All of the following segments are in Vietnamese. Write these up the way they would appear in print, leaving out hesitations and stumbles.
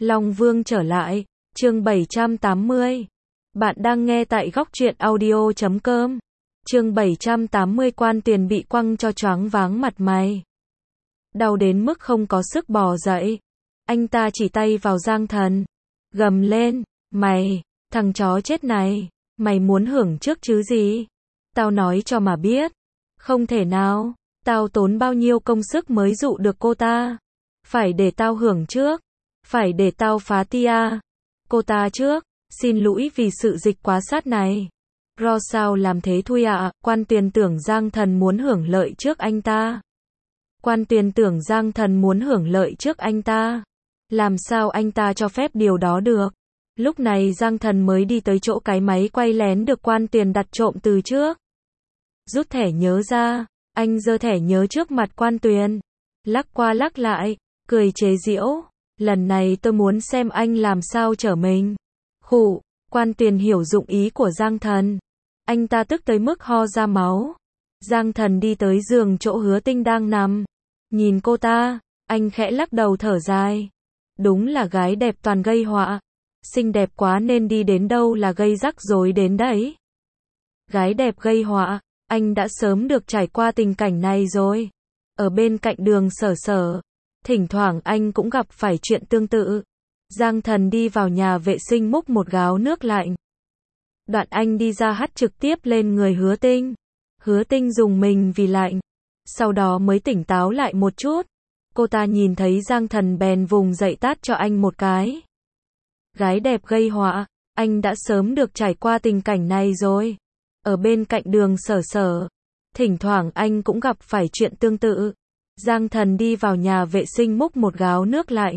Long Vương trở lại, chương 780. Bạn đang nghe tại góc truyện audio.com. Chương 780 Quan Tuyền bị quăng cho choáng váng mặt mày. Đau đến mức không có sức bò dậy. Anh ta chỉ tay vào Giang Thần. Gầm lên, mày, thằng chó chết này, mày muốn hưởng trước chứ gì? Tao nói cho mà biết. Không thể nào, tao tốn bao nhiêu công sức mới dụ được cô ta. Phải để tao hưởng trước. Phải để tao phá tia cô ta trước. Xin lỗi vì sự dịch quá sát này. Ro sao làm thế thôi ạ? Quan Tuyền tưởng Giang Thần muốn hưởng lợi trước anh ta. Quan Tuyền tưởng Giang Thần muốn hưởng lợi trước anh ta. Làm sao anh ta cho phép điều đó được? Lúc này Giang Thần mới đi tới chỗ cái máy quay lén được Quan Tuyền đặt trộm từ trước. Rút thẻ nhớ ra, anh giơ thẻ nhớ trước mặt Quan Tuyền, lắc qua lắc lại, cười chế giễu. Lần này tôi muốn xem anh làm sao trở mình. Khụ, Quan Tuyền hiểu dụng ý của Giang Thần. Anh ta tức tới mức ho ra máu. Giang Thần đi tới giường chỗ Hứa Tinh đang nằm. Nhìn cô ta, anh khẽ lắc đầu thở dài. Đúng là gái đẹp toàn gây họa. Xinh đẹp quá nên đi đến đâu là gây rắc rối đến đấy. Gái đẹp gây họa, anh đã sớm được trải qua tình cảnh này rồi. Ở bên cạnh Đường Sở Sở, thỉnh thoảng anh cũng gặp phải chuyện tương tự. Giang Thần đi vào nhà vệ sinh múc một gáo nước lạnh. Đoạn anh đi ra hắt trực tiếp lên người Hứa Tinh. Hứa Tinh rùng mình vì lạnh. Sau đó mới tỉnh táo lại một chút. Cô ta nhìn thấy Giang Thần bèn vùng dậy tát cho anh một cái. Gái đẹp gây họa, anh đã sớm được trải qua tình cảnh này rồi. Ở bên cạnh Đường Sở Sở, thỉnh thoảng anh cũng gặp phải chuyện tương tự. Giang Thần đi vào nhà vệ sinh múc một gáo nước lạnh.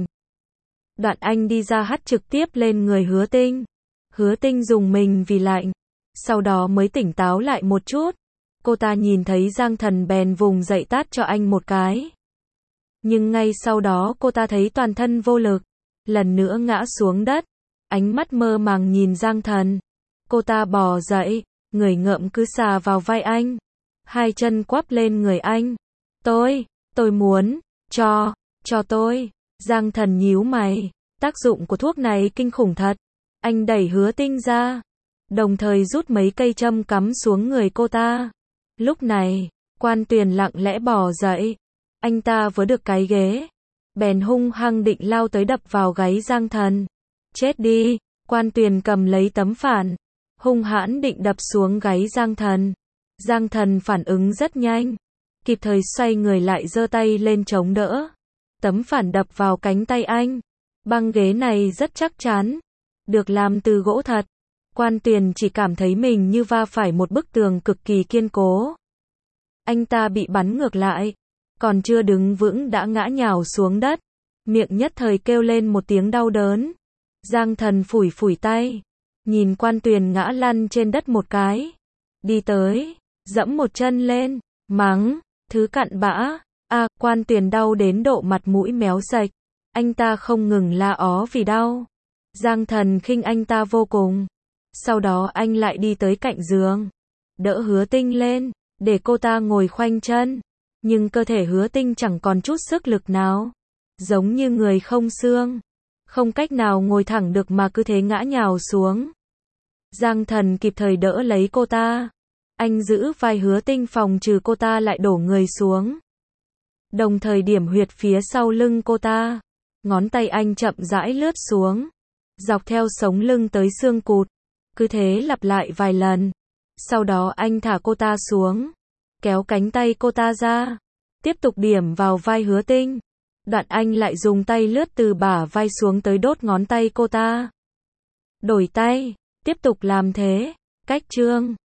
Đoạn anh đi ra hắt trực tiếp lên người Hứa Tinh. Hứa Tinh rùng mình vì lạnh. Sau đó mới tỉnh táo lại một chút. Cô ta nhìn thấy Giang Thần bèn vùng dậy tát cho anh một cái. Nhưng ngay sau đó cô ta thấy toàn thân vô lực. Lần nữa ngã xuống đất. Ánh mắt mơ màng nhìn Giang Thần. Cô ta bò dậy, người ngợm cứ xà vào vai anh. Hai chân quắp lên người anh. Tôi muốn, cho tôi. Giang Thần nhíu mày. Tác dụng của thuốc này kinh khủng thật. Anh đẩy Hứa Tinh ra. Đồng thời rút mấy cây châm cắm xuống người cô ta. Lúc này, Quan Tuyền lặng lẽ bò dậy. Anh ta vừa được cái ghế. Bèn hung hăng định lao tới đập vào gáy Giang Thần. Chết đi, Quan Tuyền cầm lấy tấm phản. Hung hãn định đập xuống gáy Giang Thần. Giang Thần phản ứng rất nhanh. Kịp thời xoay người lại giơ tay lên chống đỡ. Tấm phản đập vào cánh tay anh. Băng ghế này rất chắc chắn. Được làm từ gỗ thật. Quan Tuyền chỉ cảm thấy mình như va phải một bức tường cực kỳ kiên cố. Anh ta bị bắn ngược lại. Còn chưa đứng vững đã ngã nhào xuống đất. Miệng nhất thời kêu lên một tiếng đau đớn. Giang Thần phủi phủi tay. Nhìn Quan Tuyền ngã lăn trên đất một cái. Đi tới, dẫm một chân lên, mắng, thứ cặn bã. Quan Tuyền đau đến độ mặt mũi méo sạch. Anh ta không ngừng la ó vì đau. Giang Thần khinh anh ta vô cùng. Sau đó anh lại đi tới cạnh giường. Đỡ Hứa Tinh lên, để cô ta ngồi khoanh chân. Nhưng cơ thể Hứa Tinh chẳng còn chút sức lực nào. Giống như người không xương. Không cách nào ngồi thẳng được mà cứ thế ngã nhào xuống. Giang Thần kịp thời đỡ lấy cô ta. Anh giữ vai Hứa Tinh phòng trừ cô ta lại đổ người xuống. Đồng thời điểm huyệt phía sau lưng cô ta. Ngón tay anh chậm rãi lướt xuống. Dọc theo sống lưng tới xương cụt. Cứ thế lặp lại vài lần. Sau đó anh thả cô ta xuống. Kéo cánh tay cô ta ra. Tiếp tục điểm vào vai Hứa Tinh. Đoạn anh lại dùng tay lướt từ bả vai xuống tới đốt ngón tay cô ta. Đổi tay. Tiếp tục làm thế. Cách chương